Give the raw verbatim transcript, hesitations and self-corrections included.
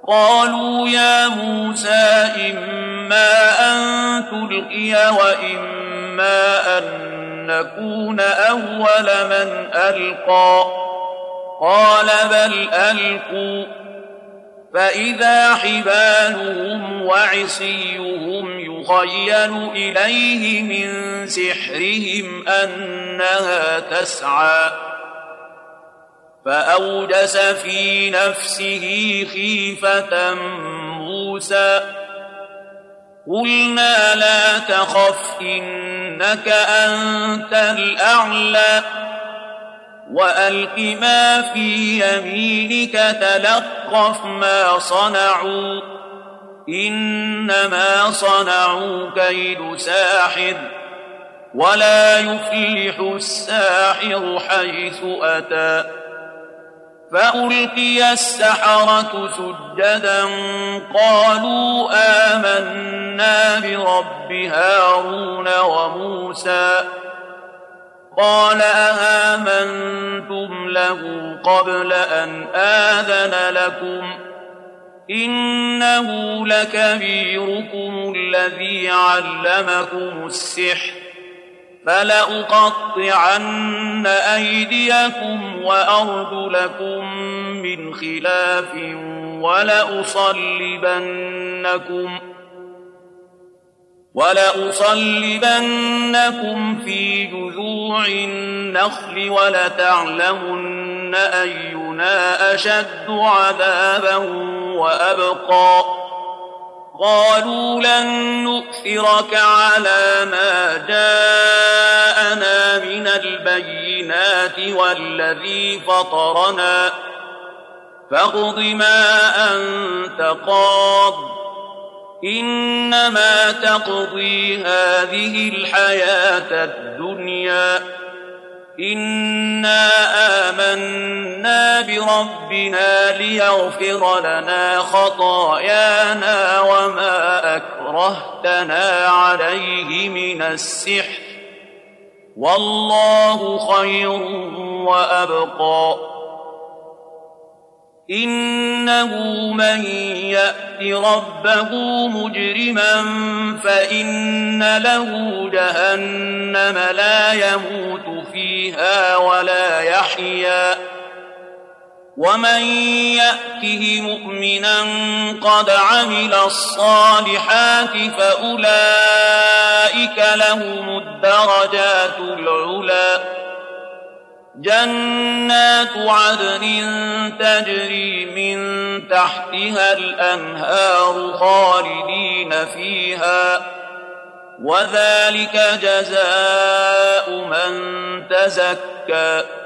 قالوا يا موسى إما أن تلقي وإما أن نكون أول من ألقى قال بل ألقوا فإذا حبالهم وعصيهم يخيل إليه من سحرهم أنها تسعى فأوجس في نفسه خيفة موسى قلنا لا تخف إنك أنت الأعلى وألق ما في يمينك تلقف ما صنعوا إنما صنعوا كيد ساحر ولا يفلح الساحر حيث أتى فألقي السحرة سجدا قالوا آمنا برب هارون وموسى قال أآمنتم له قبل أن آذن لكم إنه لكبيركم الذي علمكم السحر فلأقطعن أيديكم وأرجلكم من خلاف ولأصلبنكم ولأصلبنكم في جذوع النخل ولتعلمن أينا أشد عذابا وأبقى قالوا لن نؤثرك على ما جاءنا من البينات والذي فطرنا فاقض ما أنت قاض إنما تقضي هذه الحياة الدنيا إنا آمنا بربنا ليغفر لنا خطايانا وما أكرهتنا عليه من السحر والله خير وأبقى إنه من يأت ربه مجرما فإن له جهنم لا يموت فيها ولا يحيا ومن يأته مؤمنا قد عمل الصالحات فأولئك لهم الدرجات العلى جنات عدن تجري من تحتها الأنهار خالدين فيها وذلك جزاء من تزكى